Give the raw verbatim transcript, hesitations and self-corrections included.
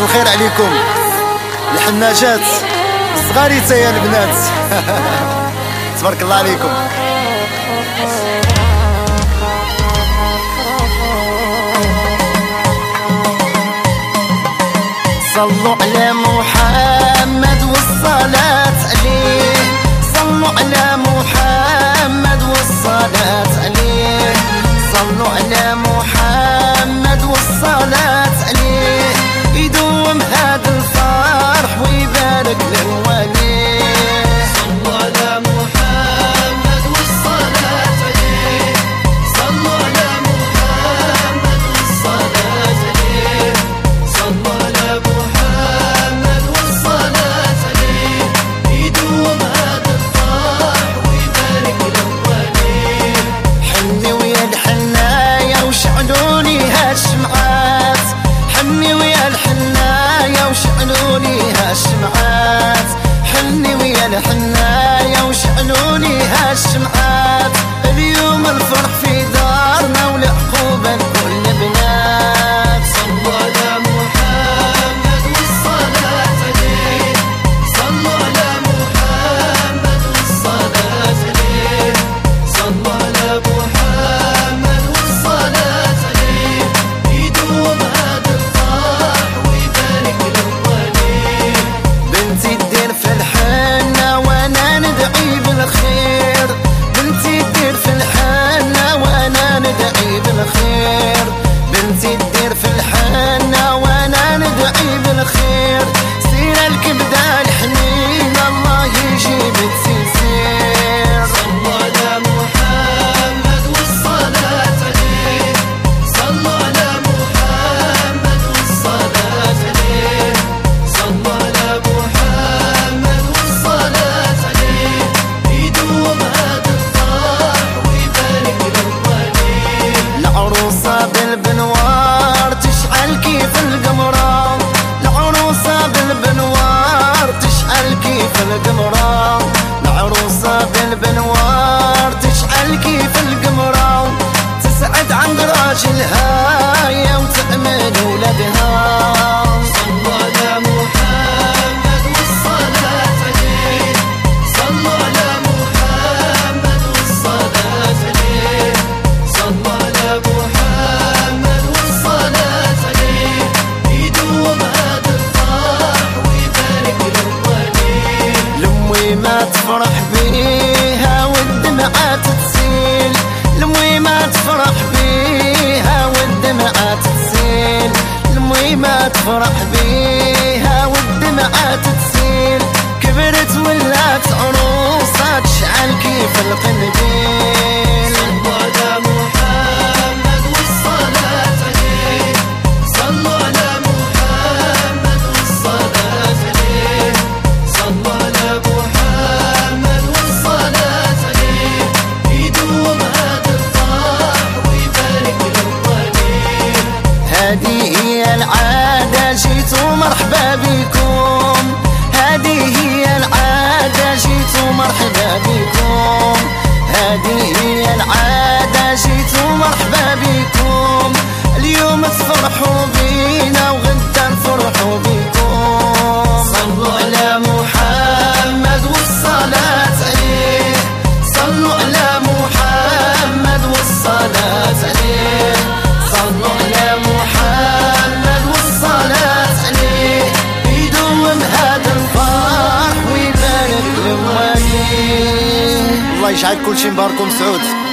الخير عليكم الحناجات صغاري تايا البنات. تبارك الله عليكم. صلوا على محمد والصلاة عليه، صلوا على محمد والصلاة عليه، صلوا على محمد والصلاة عليه، يدوم هذا الفرح ويبارك للواليه. صلوا على محمد والصلاة عليه، صلوا على محمد والصلاة عليه، صلوا على محمد والصلاة عليه، يدوم هذا الفرح ويبارك للواليه. حني ويا الحنايا وشعلوني هالشمعات، حني ويا الحنايا وشعلوني هالشمعات، حني ويا الحنايا وشعلوني هالشمعات، اليوم الفرح في دارنا والعقوبة لكل بنات. صلوا على محمد والصلاة عليه، صلوا على محمد والصلاة عليه، صلوا على محمد والصلاة عليه، يدوم هذا الفرح ويبارك للواليه. بنتي تدير في الحنة وانا ندعي بالخير، بنتي تدير في الحنة وانا ندعي بالخير، بنتي تدير في الحنة وانا ندعي بالخير، سير الكبدة الحنين الله يجيب التيسير. صلوا على محمد والصلاة عليه، صلوا على محمد والصلاة عليه، صلوا على محمد والصلاة عليه، يدوم هذا الفرح ويبارك للواليه. العروسة بالبنوار تشعل كيف القمرة، العروسة بالبنوار تشعل كيف القمرة، العروسة بالبنوار تشعل كيف القمرة، تسعد عند راجلها يا وتأمن ولدها. صلوا على محمد والصلاة عليه، صلوا على محمد والصلاة عليه، صلوا على محمد والصلاة عليه، يدوم هذا الفرح ويبارك للواليه. لمي ما تفرح بيها والدمعة تسيل، لمي ما تفرح بيها والدمعة تسيل، لمي ما تفرح بيها والدمعة تسيل، كبرت ولات عروسة تشعل كيف القنديل. صلوا على محمد والصلاة عليه، صلوا على محمد والصلاة عليه، صلوا على محمد والصلاة عليه، يدوم هذا الفرح ويبارك للواليه. هذه هي العادة جيتوا مرحبا بكم، هذه هي العادة جيتوا مرحبا بكم، هذه هي العادة جيتوا مرحبا بكم، اليوم تفرحوا بينا وغدا نفرحوا بكم. صلوا على محمد والصلاة عليه، صلوا على محمد والصلاة عليه، صلوا على محمد والصلاة عليه، يدوم هذا الفرح ويبارك للواليه. الله يجعل كل شي مبارك ومسعود.